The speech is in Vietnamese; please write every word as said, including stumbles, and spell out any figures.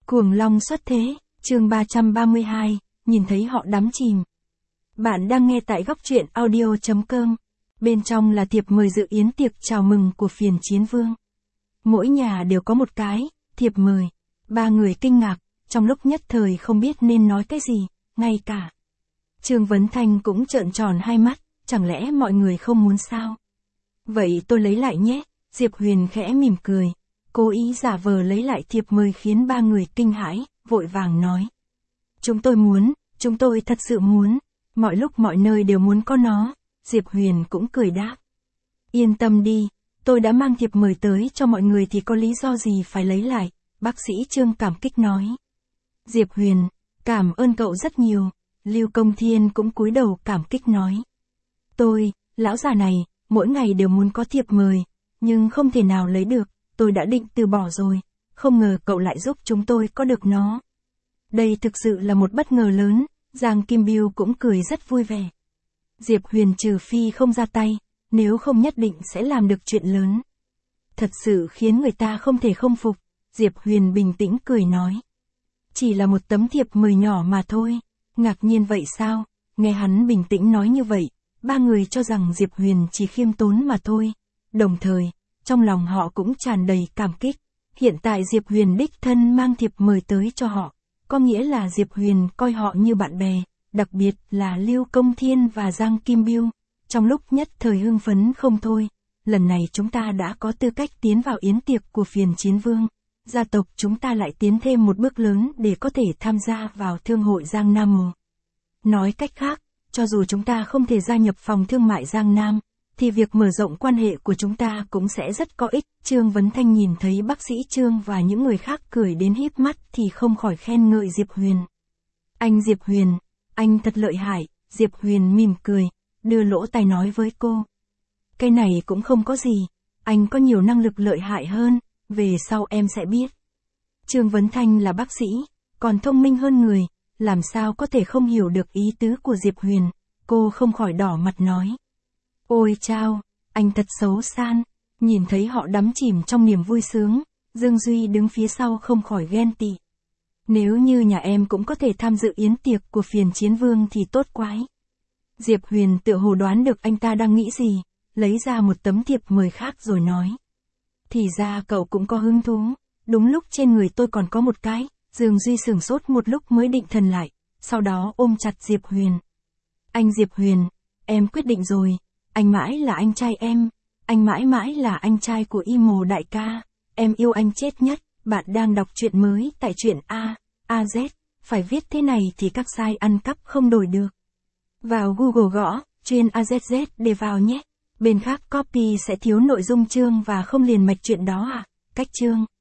Cuồng long xuất thế, chương ba trăm ba mươi hai, nhìn thấy họ đắm chìm. Bạn đang nghe tại góc truyện audio chấm com. Bên trong là thiệp mời dự yến tiệc chào mừng của Phiền Chiến Vương. Mỗi nhà đều có một cái, thiệp mời. Ba người kinh ngạc, trong lúc nhất thời không biết nên nói cái gì, ngay cả Trương Vấn Thanh cũng trợn tròn hai mắt, chẳng lẽ mọi người không muốn sao? Vậy tôi lấy lại nhé, Diệp Huyền khẽ mỉm cười. Cố ý giả vờ lấy lại thiệp mời khiến ba người kinh hãi, vội vàng nói. Chúng tôi muốn, chúng tôi thật sự muốn, mọi lúc mọi nơi đều muốn có nó, Diệp Huyền cũng cười đáp. Yên tâm đi, tôi đã mang thiệp mời tới cho mọi người thì có lý do gì phải lấy lại, bác sĩ Trương cảm kích nói. Diệp Huyền, cảm ơn cậu rất nhiều, Lưu Công Thiên cũng cúi đầu cảm kích nói. Tôi, lão già này, mỗi ngày đều muốn có thiệp mời, nhưng không thể nào lấy được. Tôi đã định từ bỏ rồi, không ngờ cậu lại giúp chúng tôi có được nó. Đây thực sự là một bất ngờ lớn, Giang Kim Biêu cũng cười rất vui vẻ. Diệp Huyền trừ phi không ra tay, nếu không nhất định sẽ làm được chuyện lớn. Thật sự khiến người ta không thể không phục, Diệp Huyền bình tĩnh cười nói. Chỉ là một tấm thiệp mời nhỏ mà thôi, ngạc nhiên vậy sao, nghe hắn bình tĩnh nói như vậy, ba người cho rằng Diệp Huyền chỉ khiêm tốn mà thôi, đồng thời, trong lòng họ cũng tràn đầy cảm kích. Hiện tại Diệp Huyền đích thân mang thiệp mời tới cho họ, có nghĩa là Diệp Huyền coi họ như bạn bè, đặc biệt là Lưu Công Thiên và Giang Kim Biêu. Trong lúc nhất thời hưng phấn không thôi, lần này chúng ta đã có tư cách tiến vào yến tiệc của Phiền Chiến Vương. Gia tộc chúng ta lại tiến thêm một bước lớn để có thể tham gia vào Thương hội Giang Nam Mùa. Nói cách khác, cho dù chúng ta không thể gia nhập phòng thương mại Giang Nam, thì việc mở rộng quan hệ của chúng ta cũng sẽ rất có ích. Trương Vấn Thanh nhìn thấy bác sĩ Trương và những người khác cười đến híp mắt thì không khỏi khen ngợi Diệp Huyền. Anh Diệp Huyền, anh thật lợi hại, Diệp Huyền mỉm cười, đưa lỗ tai nói với cô. Cái này cũng không có gì, anh có nhiều năng lực lợi hại hơn, về sau em sẽ biết. Trương Vấn Thanh là bác sĩ, còn thông minh hơn người, làm sao có thể không hiểu được ý tứ của Diệp Huyền, cô không khỏi đỏ mặt nói. Ôi chao, anh thật xấu san, nhìn thấy họ đắm chìm trong niềm vui sướng, Dương Duy đứng phía sau không khỏi ghen tị. Nếu như nhà em cũng có thể tham dự yến tiệc của Phiền Chiến Vương thì tốt quái. Diệp Huyền tựa hồ đoán được anh ta đang nghĩ gì, lấy ra một tấm thiệp mời khác rồi nói. Thì ra cậu cũng có hứng thú, đúng lúc trên người tôi còn có một cái, Dương Duy sửng sốt một lúc mới định thần lại, sau đó ôm chặt Diệp Huyền. Anh Diệp Huyền, em quyết định rồi. Anh mãi là anh trai em, anh mãi mãi là anh trai của Y Mồ đại ca, em yêu anh chết nhất. Bạn đang đọc truyện mới tại truyện A, A Z, phải viết thế này thì các site ăn cắp không đổi được. Vào Google gõ, chuyên A Z Z để vào nhé, bên khác copy sẽ thiếu nội dung chương và không liền mạch chuyện đó à, cách chương.